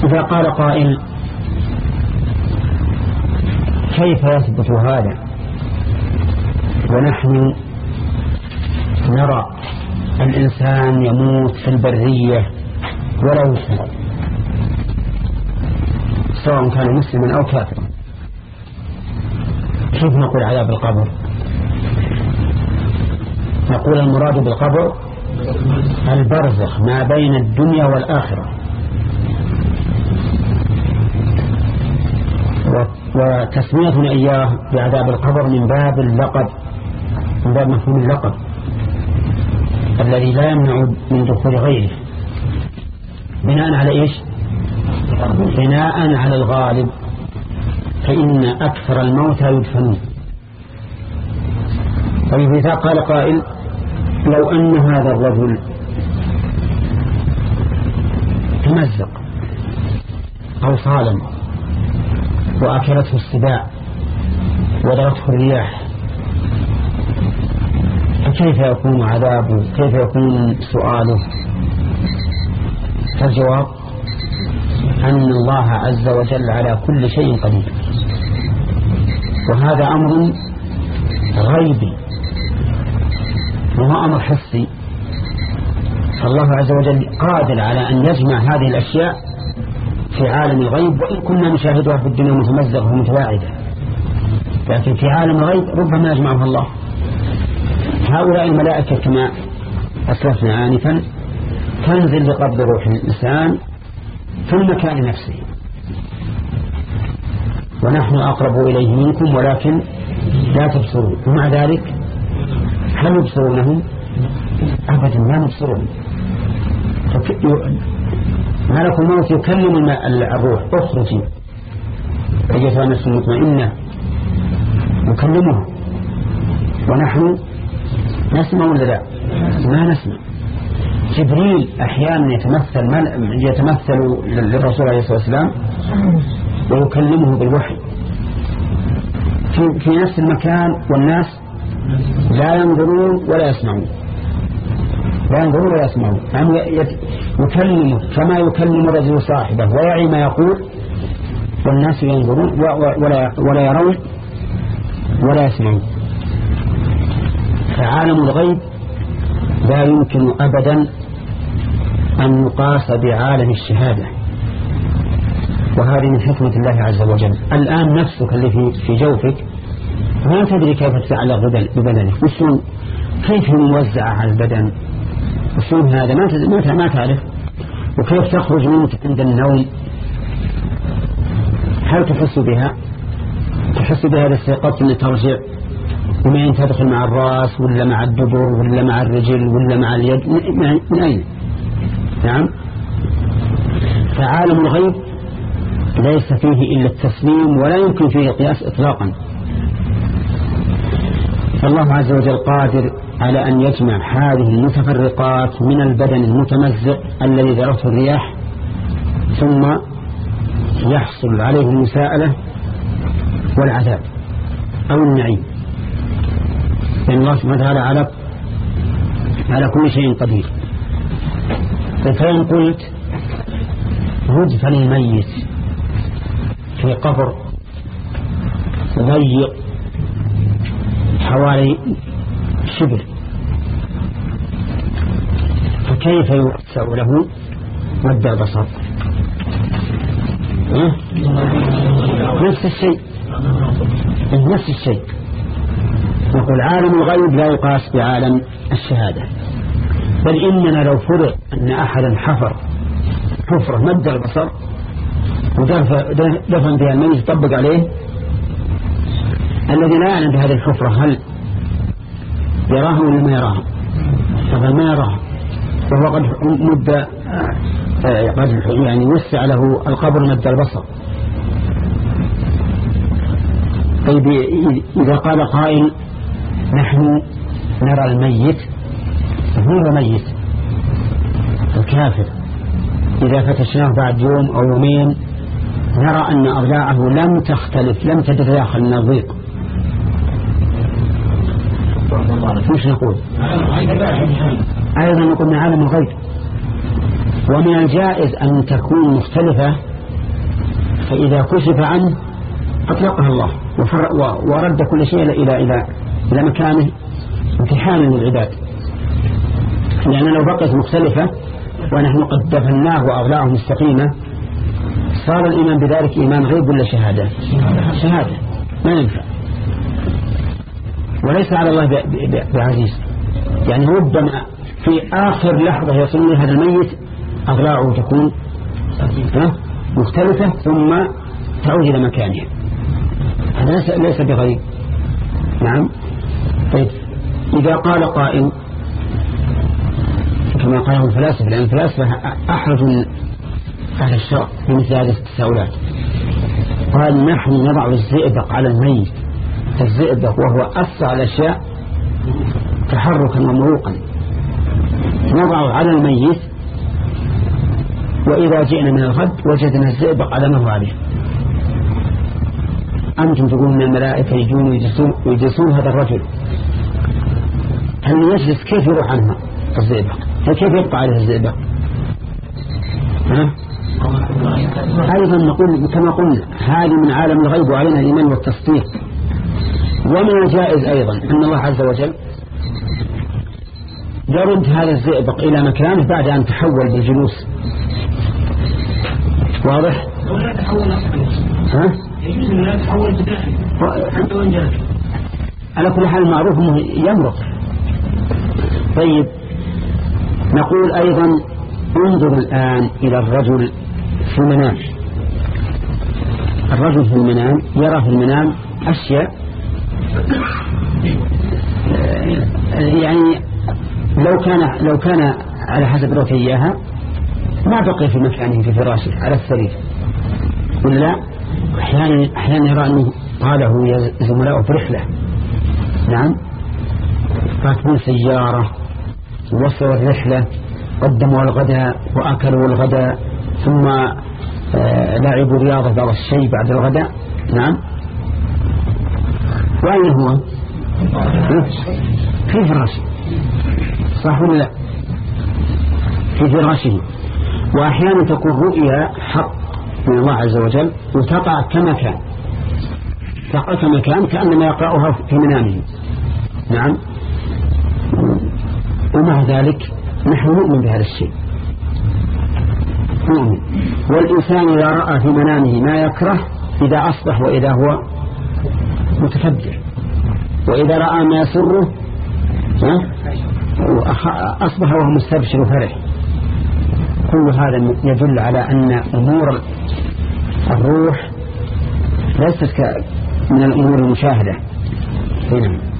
إذا قال قائل كيف يثبت هذا ونحن نرى الإنسان يموت في البرية ولا يسأل سواء كان مسلما أو كافرا، كيف نقول عذاب القبر؟ نقول المراد بالقبر البرزخ ما بين الدنيا والآخرة، وتسميتنا إياه بعذاب القبر من باب اللقب، من باب مفهوم اللقب الذي لا يمنع من دخول غيره، بناء على إيش؟ بناء على الغالب، فإن أكثر الموتى يدفنون. طيب إذا قال قائل لو أن هذا الرجل تمزق أو صالم وأكلته السباع ودرته الرياح، فكيف يكون عذابه؟ كيف يكون سؤاله؟ فالجواب أن الله عز وجل على كل شيء قدير، وهذا أمر غيبي وهو أمر حسي، فالله عز وجل قادر على أن يجمع هذه الأشياء في عالم الغيب، وإن كنا نشاهدها في الدنيا متمزقة ومتواعدة، لكن في عالم الغيب ربما يجمعها الله. هؤلاء الملائكة كما أسلفنا آنفا تنزل لقبض روح الإنسان في المكان نفسه، ونحن أقرب إليه منكم ولكن لا تبصرون، ومع ذلك هل يبصرونهم؟ أبدا لا يبصرون. ملك الموت يكلم الروح اخرجي أيتها النفس المطمئنة، يكلمها، ونحن نسمع ولا لا؟ ما نسمع. جبريل أحيانا يتمثل للرسول عليه الصلاة والسلام ويكلمه بالوحي في نفس المكان، والناس لا ينظرون ولا يسمعون، لا ينظرون ولا يسمعون، يعني يكلمه كما يكلم الرجل صاحبه ويعي ما يقول، والناس ينظرون ولا يرون ولا يسمعون. فعالم الغيب لا يمكن أبدا أن يقاس بعالم الشهادة، وهذه من حكمة الله عز وجل. الآن نفسك اللي في جوفك ما تدري كيف تتعلق ببدنك، وشون كيف موزعة على البدن، وشون هذا ما تعرف، وكيف تخرج منك عند النوم. هل تحس بها؟ تحس بها الاستيقاظ أن ترجع، ومن تدخل مع الرأس ولا مع الدبر ولا مع الرجل ولا مع اليد، من أين؟ نعم. فعالم الغيب ليس فيه إلا التسليم، ولا يمكن فيه القياس إطلاقا. فالله عز وجل قادر على أن يجمع هذه المتفرقات من البدن المتمزق الذي ذرته الرياح، ثم يحصل عليه المساءلة والعذاب أو النعيم، لأن الله سبحانه وتعالى على كل شيء قدير. فإن قلت يدفن الميت في قبر ضيق حوالي شبر، فكيف يوسع له مد البصر؟ نفس الشيء، نفس الشيء. نقول عالم الغيب لا يقاس بعالم الشهادة، بل إننا لو فرض أن أحدا حفر حفرة مد البصر ودفن بها الميت يطبق عليه، الذي لا يعلم بهذه الحفرة هل يراها ولا ما يراها؟ طبعا ما يراها، وهو قد مد يعني يوسع له القبر مد البصر. طيب إذا قال قائل نحن نرى الميت، هو ميت الكافر إذا فتشناه بعد يوم أو يومين نرى أن أضلاعه لم تختلف، لم تتداخل من الضيق، مش نقول أيضا نقول من عالم الغيب. ومن الجائز أن تكون مختلفة فإذا كشف عنه أطلقها الله ورد كل شيء إلى مكانه امتحانا للعباد. لأن لو بقيت مختلفة ونحن قد دفناه وأغلاه مستقيمة صار الإيمان بذلك إيمان غيب ولا شهادة؟ شهادة ما ينفع. وليس على الله بعزيز. يعني ربما في آخر لحظة يصل هذا الميت أغلاعه تكون مختلفة ثم تعود إلى مكانها. هذا ليس بغريب. نعم. طيب إذا قال قائل كما قاله الفلاسفة، لأن الفلاسفة أحرج أهل الشرع بمثل هذه التساؤلات، قال نحن نضع الزئبق على الميت، الزئبق وهو أسرع الأشياء تحركا ومروقا، نضعه على الميت وإذا جئنا من الغد وجدنا الزئبق على ما هو عليه. أنتم تقولون أن الملائكة يجون ويجلسون هذا الرجل، هل يجلس كيف يروح عنها الزئبق؟ كيف يبقى عليه الزئبق؟ أيضا نقول كما قلنا هذه من عالم الغيب وعلينا الإيمان والتصديق. ومن الجائز أيضا أن الله عز وجل يرد هذا الزئبق إلى مكانه بعد أن تحول بالجلوس. واضح؟ يجوز أن لا تحول بداخل حتى وإن جلس على كل حال معروف أنه يمرق. طيب نقول أيضا انظر الآن إلى الرجل في المنام. الرجل في المنام يرى في المنام أشياء يعني لو كان على حسب رؤيته إياها ما بقي في مكانه في فراشه على السرير، ولا أحيانا يرى أنه قاله زملاء في رحلة. نعم. راكبين سيارة وصلوا الرحلة قدموا الغداء وأكلوا الغداء ثم لعبوا رياضة بعض الشيء بعد الغداء. نعم. وأين هو؟ في فراشه، صح ولا لا؟ في فراشه. وأحيانا تكون رؤيا حق من الله عز وجل وتقع كما كان كأنما يقرأها في منامه. نعم. ومع ذلك نحن نؤمن بهذا الشيء، نؤمن. والإنسان إذا رأى في منامه ما يكره إذا أصبح وإذا هو متكبر، وإذا رأى ما يسره أصبح وهو مستبشر وفرح. كل هذا يدل على أن أمور الروح ليست من الأمور المشاهدة.